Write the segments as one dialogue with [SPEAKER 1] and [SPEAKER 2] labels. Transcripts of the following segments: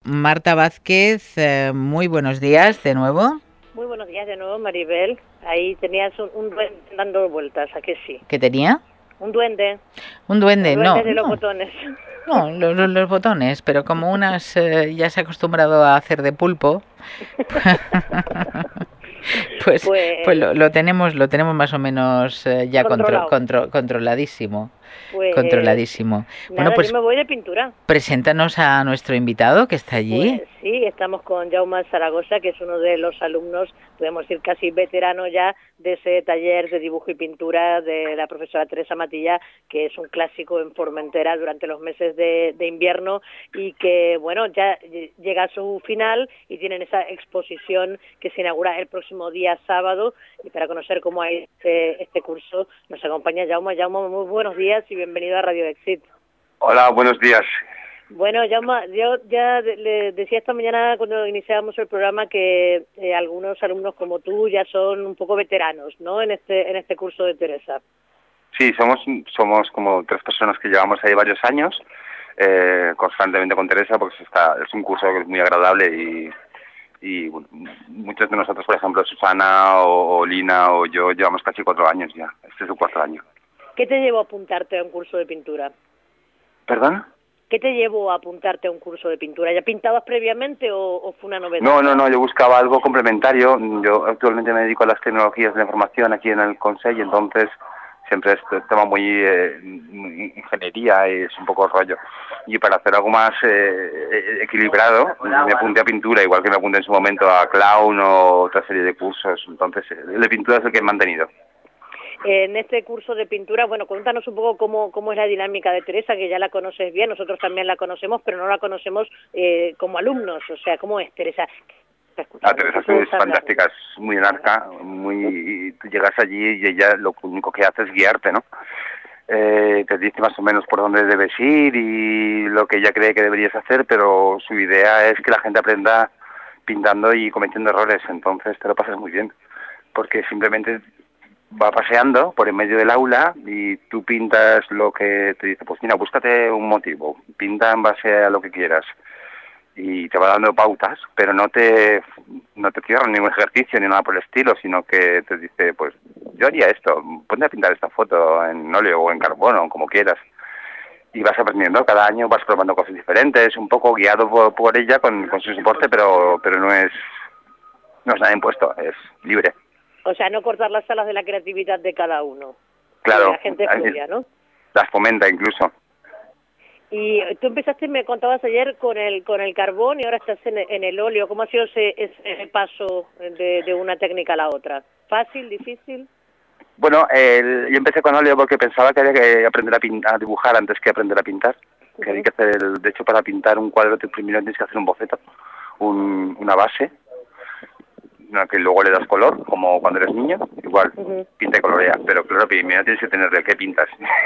[SPEAKER 1] Marta Vázquez, muy buenos días de nuevo.
[SPEAKER 2] Muy buenos días de nuevo, Maribel. Ahí tenías un duende dando vueltas, ¿a que sí?
[SPEAKER 1] ¿Qué tenía?
[SPEAKER 2] Un duende.
[SPEAKER 1] Un duende,
[SPEAKER 2] El duende
[SPEAKER 1] no,
[SPEAKER 2] de los
[SPEAKER 1] no.
[SPEAKER 2] botones.
[SPEAKER 1] No, los botones, pero como unas ya se ha acostumbrado a hacer de pulpo, pues lo tenemos más o menos ya
[SPEAKER 2] Controlado.
[SPEAKER 1] controladísimo.
[SPEAKER 2] Pues
[SPEAKER 1] Controladísimo. Bueno,
[SPEAKER 2] nada, yo
[SPEAKER 1] pues
[SPEAKER 2] me voy de pintura.
[SPEAKER 1] preséntanos a nuestro invitado que está allí.
[SPEAKER 2] Pues sí, estamos con Jaume Zaragoza, que es uno de los alumnos, podemos decir casi veterano ya, de ese taller de dibujo y pintura de la profesora Teresa Matilla, que es un clásico en Formentera durante los meses de invierno y que, bueno, ya llega a su final y tienen esa exposición que se inaugura el próximo día sábado. Y para conocer cómo hay este curso nos acompaña Jaume. Jaume, muy buenos días y bienvenido a Radio Exit.
[SPEAKER 3] Hola, buenos días.
[SPEAKER 2] Bueno, Jaume, yo ya le decía esta mañana cuando iniciábamos el programa que algunos alumnos como tú ya son un poco veteranos, ¿no? En este curso de Teresa.
[SPEAKER 3] Sí, somos como 3 personas que llevamos ahí varios años constantemente con Teresa, porque es un curso que es muy agradable y bueno, muchos de nosotros, por ejemplo, Susana o Lina o yo, llevamos casi 4 años ya. Este es el 4º año.
[SPEAKER 2] ¿Qué te llevó a apuntarte a un curso de pintura?
[SPEAKER 3] ¿Perdón?
[SPEAKER 2] ¿Qué te llevó a apuntarte a un curso de pintura? ¿Ya pintabas previamente o fue una novedad?
[SPEAKER 3] No, yo buscaba algo complementario. Yo actualmente me dedico a las tecnologías de la información aquí en el Consell, entonces siempre es tema muy ingeniería y es un poco rollo. Y para hacer algo más equilibrado, me apunté a pintura, igual que me apunté en su momento a clown o otra serie de cursos. Entonces, el de pintura es el que he mantenido.
[SPEAKER 2] En este curso de pintura, bueno, cuéntanos un poco cómo es la dinámica de Teresa, que ya la conoces bien, nosotros también la conocemos, pero no la conocemos como alumnos, o sea, ¿cómo es Teresa?
[SPEAKER 3] Teresa es fantástica, es muy anarca, tú llegas allí y ella lo único que hace es guiarte, ¿no? Te dice más o menos por dónde debes ir y lo que ella cree que deberías hacer, pero su idea es que la gente aprenda pintando y cometiendo errores, entonces te lo pasas muy bien, porque simplemente va paseando por en medio del aula y tú pintas lo que te dice, pues mira, búscate un motivo, pinta en base a lo que quieras y te va dando pautas, pero no te cierra ningún ejercicio ni nada por el estilo, sino que te dice, pues yo haría esto, ponte a pintar esta foto en óleo o en carbono, como quieras, y vas aprendiendo, cada año vas probando cosas diferentes, un poco guiado por ella con su soporte, pero no es nada impuesto, es libre.
[SPEAKER 2] O sea, no cortar las alas de la creatividad de cada uno.
[SPEAKER 3] Claro.
[SPEAKER 2] Que la gente fluya, ¿no?
[SPEAKER 3] Las fomenta incluso.
[SPEAKER 2] Y tú empezaste, me contabas ayer, con el carbón y ahora estás en el óleo. ¿Cómo ha sido ese paso de una técnica a la otra? ¿Fácil, difícil?
[SPEAKER 3] Bueno, yo empecé con óleo porque pensaba que había que aprender a dibujar antes que aprender a pintar. Uh-huh. Que hay que hacer, de hecho, para pintar un cuadro primero tienes que hacer un boceto, una base, que luego le das color, como cuando eres niño, igual, uh-huh. Pinta y colorea, pero claro, primero tienes que tener de qué pintas.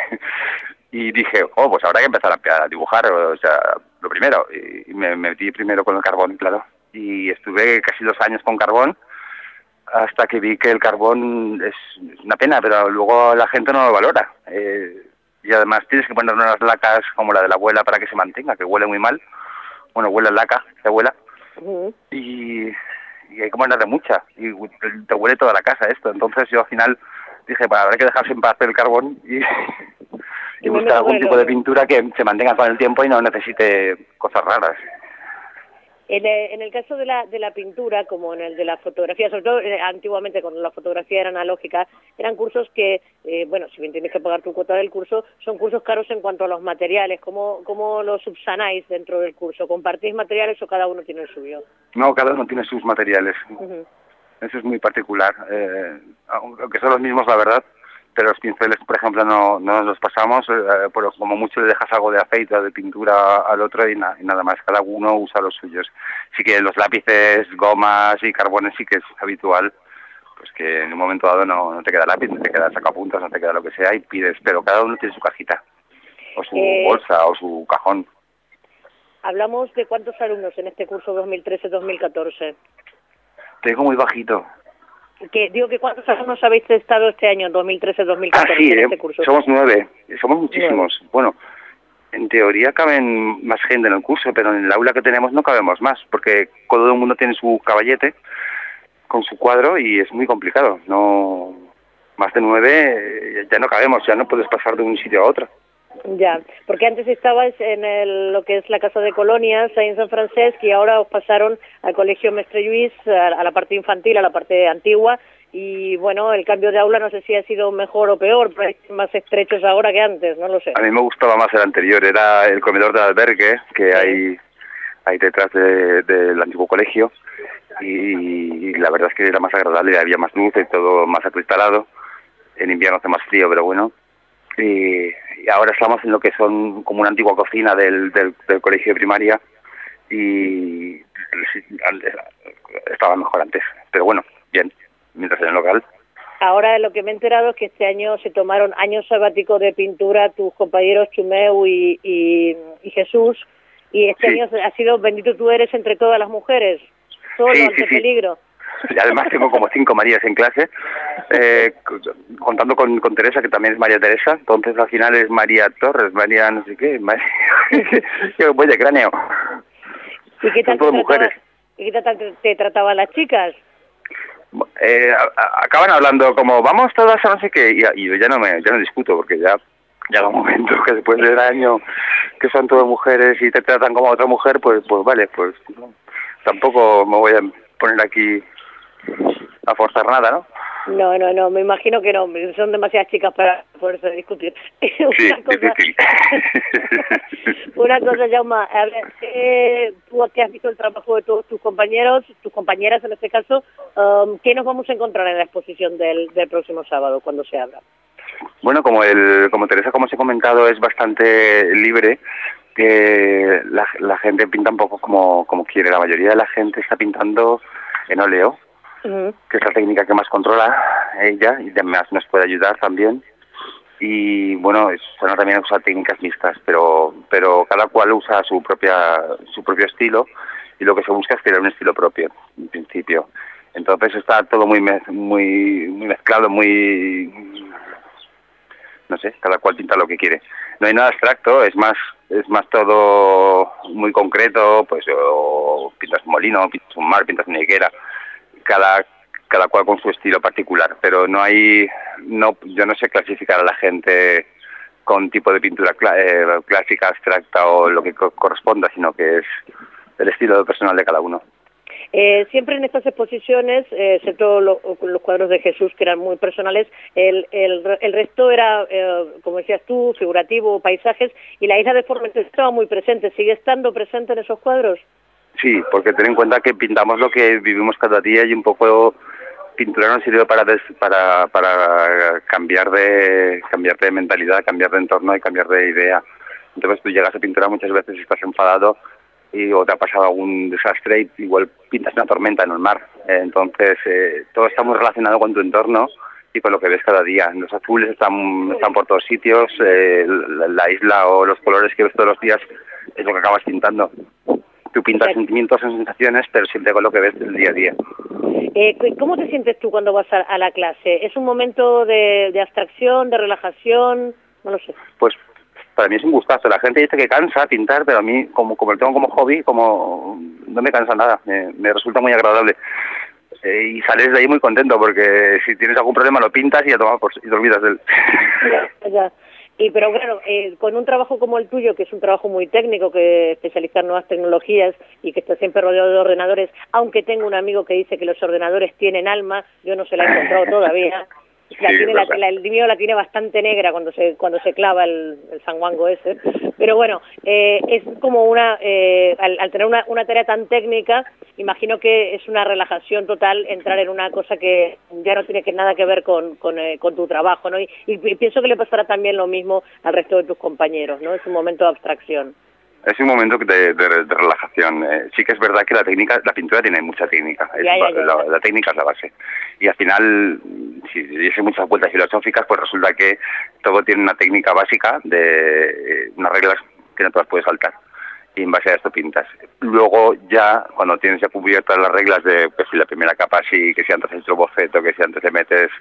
[SPEAKER 3] Y dije, pues habrá que empezar a dibujar, o sea, lo primero. Y me metí primero con el carbón, claro. Y estuve casi 2 años con carbón, hasta que vi que el carbón es una pena, pero luego la gente no lo valora. Y además tienes que poner unas lacas como la de la abuela para que se mantenga, que huele muy mal. Bueno, huele a laca de abuela. Uh-huh. Y hay que ponerle mucha, y te huele toda la casa esto. Entonces yo al final dije, habrá que dejarse en paz el carbón y buscar algún tipo de pintura que se mantenga con el tiempo y no necesite cosas raras.
[SPEAKER 2] En el caso de la pintura, como en el de la fotografía, sobre todo antiguamente cuando la fotografía era analógica, eran cursos que, bueno, si bien tienes que pagar tu cuota del curso, son cursos caros en cuanto a los materiales. ¿Cómo lo subsanáis dentro del curso? ¿Compartís materiales o cada uno tiene el suyo?
[SPEAKER 3] No, cada uno tiene sus materiales. Uh-huh. Eso es muy particular. Aunque son los mismos, la verdad, pero los pinceles, por ejemplo, no nos los pasamos, pero como mucho le dejas algo de aceite o de pintura al otro y nada más, cada uno usa los suyos. Sí que los lápices, gomas y carbones sí que es habitual, pues que en un momento dado no te queda lápiz, no te queda sacapuntas, no te queda lo que sea y pides, pero cada uno tiene su cajita, o su bolsa, o su cajón.
[SPEAKER 2] Hablamos de cuántos alumnos en este curso 2013-2014.
[SPEAKER 3] Te digo muy bajito.
[SPEAKER 2] Digo que ¿cuántos alumnos habéis estado este año, 2013-2014, en este curso?
[SPEAKER 3] Somos 9, somos muchísimos. 9. Bueno, En teoría caben más gente en el curso, pero en el aula que tenemos no cabemos más, porque todo el mundo tiene su caballete con su cuadro y es muy complicado. No, más de 9 ya no cabemos, ya no puedes pasar de un sitio a otro.
[SPEAKER 2] Ya, porque antes estabais en lo que es la Casa de Colonias, ahí en San Francisco, y ahora os pasaron al Colegio Mestre Lluís, a la parte infantil, a la parte antigua, y bueno, el cambio de aula no sé si ha sido mejor o peor, pero hay más estrechos ahora que antes, no lo sé.
[SPEAKER 3] A mí me gustaba más el anterior, era el comedor del albergue que hay detrás del antiguo colegio, y la verdad es que era más agradable, había más luz y todo más acristalado. En invierno hace más frío, pero bueno. Y ahora estamos en lo que son como una antigua cocina del colegio de primaria, y estaba mejor antes, pero bueno, bien, mientras en el local.
[SPEAKER 2] Ahora lo que me he enterado es que este año se tomaron años sabáticos de pintura tus compañeros Chumeu y Jesús, y este año ha sido bendito tú eres entre todas las mujeres, solo ante peligro.
[SPEAKER 3] Y además tengo como 5 Marías en clase, contando con Teresa, que también es María Teresa, entonces al final es María Torres, María no sé qué, yo voy de cráneo.
[SPEAKER 2] ¿Y qué tal
[SPEAKER 3] son todas mujeres?
[SPEAKER 2] ¿Y qué tal te trataban las chicas?
[SPEAKER 3] Acaban hablando como, vamos todas a no sé qué, y yo ya no discuto, porque ya llega un momento que después del año que son todas mujeres y te tratan como a otra mujer, pues vale, pues no, tampoco me voy a poner aquí a forzar nada, ¿no?
[SPEAKER 2] No, me imagino que no, son demasiadas chicas para poderse discutir.
[SPEAKER 3] Sí, difícil.
[SPEAKER 2] Una cosa, Jaume, a ver, tú que has visto el trabajo de todos tus compañeros, tus compañeras en este caso, ¿qué nos vamos a encontrar en la exposición del próximo sábado, cuando se abra?
[SPEAKER 3] Bueno, como Teresa, como os he comentado, es bastante libre, que la gente pinta un poco como quiere. La mayoría de la gente está pintando en óleo, que es la técnica que más controla ella y además nos puede ayudar también. Y bueno, suena también a usar técnicas mixtas, pero cada cual usa su propio estilo, y lo que se busca es crear un estilo propio, en principio. Entonces está todo muy mezclado, no sé, cada cual pinta lo que quiere. No hay nada abstracto, es más todo muy concreto, pues o pintas un molino, pintas un mar, pintas una higuera, cada cual con su estilo particular, pero yo no sé clasificar a la gente con tipo de pintura clásica, abstracta o lo que corresponda, sino que es el estilo personal de cada uno.
[SPEAKER 2] Siempre en estas exposiciones, excepto los cuadros de Jesús, que eran muy personales, el resto era, como decías tú, figurativo, paisajes, y la isla de Formentera estaba muy presente. ¿Sigue estando presente en esos cuadros?
[SPEAKER 3] Sí, porque ten en cuenta que pintamos lo que vivimos cada día, y un poco pintura nos sirve para cambiar de mentalidad, cambiar de entorno y cambiar de idea. Entonces tú llegas a pintura muchas veces y estás enfadado, o te ha pasado algún desastre y igual pintas una tormenta en el mar. Entonces todo está muy relacionado con tu entorno y con lo que ves cada día. Los azules están por todos sitios, la isla o los colores que ves todos los días es lo que acabas pintando. Tú pintas sentimientos y sensaciones, pero siempre con lo que ves del día a día.
[SPEAKER 2] ¿Cómo te sientes tú cuando vas a la clase? ¿Es un momento de abstracción, de relajación? No lo sé.
[SPEAKER 3] Pues para mí es un gustazo. La gente dice que cansa pintar, pero a mí, como lo tengo como hobby, como no me cansa nada, me resulta muy agradable. Y sales de ahí muy contento, porque si tienes algún problema lo pintas y ya y te olvidas de él.
[SPEAKER 2] Ya. Pero claro, con un trabajo como el tuyo, que es un trabajo muy técnico, que especializa en nuevas tecnologías y que está siempre rodeado de ordenadores, aunque tengo un amigo que dice que los ordenadores tienen alma, yo no se la he encontrado todavía. El mío la tiene bastante negra cuando se clava el sanguango ese, pero bueno, es como al tener una tarea tan técnica, imagino que es una relajación total entrar en una cosa que ya no tiene nada que ver con tu trabajo, ¿no? Y pienso que le pasará también lo mismo al resto de tus compañeros, ¿no? Es un momento de abstracción.
[SPEAKER 3] Es un momento de relajación. Sí que es verdad que la pintura tiene mucha técnica. La técnica es la base. Y al final, si diese muchas vueltas filosóficas, pues resulta que todo tiene una técnica básica de unas reglas que no te las puedes saltar. Y en base a esto pintas. Luego ya, cuando tienes ya cubiertas las reglas de, pues si la primera capa sí, que si antes has hecho boceto, que si antes le metes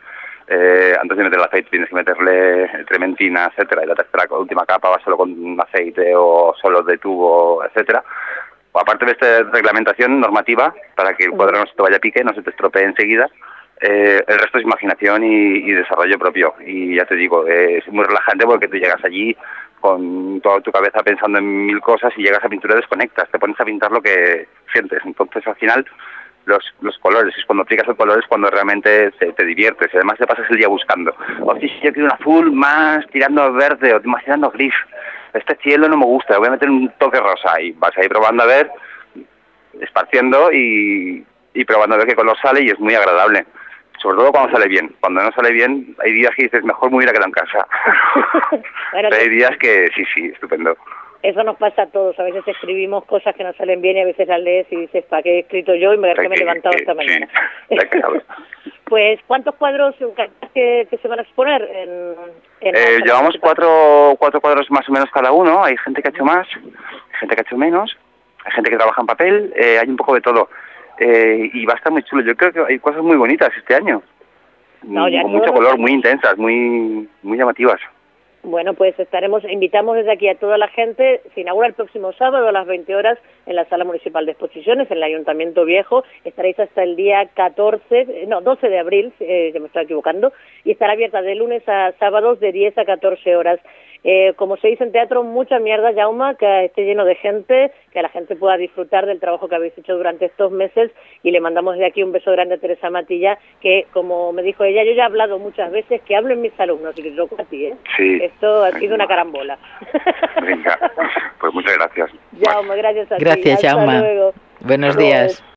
[SPEAKER 3] Antes de meter el aceite tienes que meterle trementina, etcétera, y la tercera última capa va solo con aceite o solo de tubo, etcétera. Aparte de esta reglamentación normativa, para que el cuadro no se te vaya a pique, no se te estropee enseguida, el resto es imaginación y desarrollo propio. Y ya te digo, es muy relajante porque tú llegas allí con toda tu cabeza pensando en mil cosas y llegas a pintura y desconectas, te pones a pintar lo que sientes. Entonces, al final, los colores, es cuando aplicas el color es cuando realmente te diviertes y además te pasas el día buscando. O si yo quiero un azul más tirando a verde o más tirando a gris. Este cielo no me gusta, voy a meter un toque rosa y vas ahí probando a ver, esparciendo y probando a ver qué color sale y es muy agradable. Sobre todo cuando sale bien. Cuando no sale bien, hay días que dices, mejor me hubiera quedado en casa.
[SPEAKER 2] Bueno,
[SPEAKER 3] pero hay días que sí, estupendo.
[SPEAKER 2] Eso nos pasa a todos. A veces escribimos cosas que nos salen bien y a veces las lees y dices, ¿para qué he escrito yo? Y me he levantado esta mañana.
[SPEAKER 3] Sí,
[SPEAKER 2] pues, ¿cuántos cuadros que se van a exponer?
[SPEAKER 3] Llevamos cuatro cuadros más o menos cada uno. Hay gente que ha hecho más, hay gente que ha hecho menos, hay gente que trabaja en papel, hay un poco de todo. Y va a estar muy chulo. Yo creo que hay cosas muy bonitas este año. Con mucho color, muy intensas, muy llamativas.
[SPEAKER 2] Bueno, pues invitamos desde aquí a toda la gente. Se inaugura el próximo sábado a las 20 horas en la Sala Municipal de Exposiciones, en el Ayuntamiento Viejo. Estaréis hasta el día 12 de abril, que me estoy equivocando, y estará abierta de lunes a sábados de 10 a 14 horas. Como se dice en teatro, mucha mierda, Jaume, que esté lleno de gente, que la gente pueda disfrutar del trabajo que habéis hecho durante estos meses, y le mandamos de aquí un beso grande a Teresa Matilla, que, como me dijo ella, yo ya he hablado muchas veces, que hablen mis alumnos, y que te toco a ti, ¿eh?
[SPEAKER 3] Sí.
[SPEAKER 2] Esto ha sido una carambola.
[SPEAKER 3] Venga, pues muchas gracias.
[SPEAKER 2] Jaume, gracias a ti.
[SPEAKER 1] Gracias, Jaume.
[SPEAKER 2] Hasta luego.
[SPEAKER 1] Buenos días.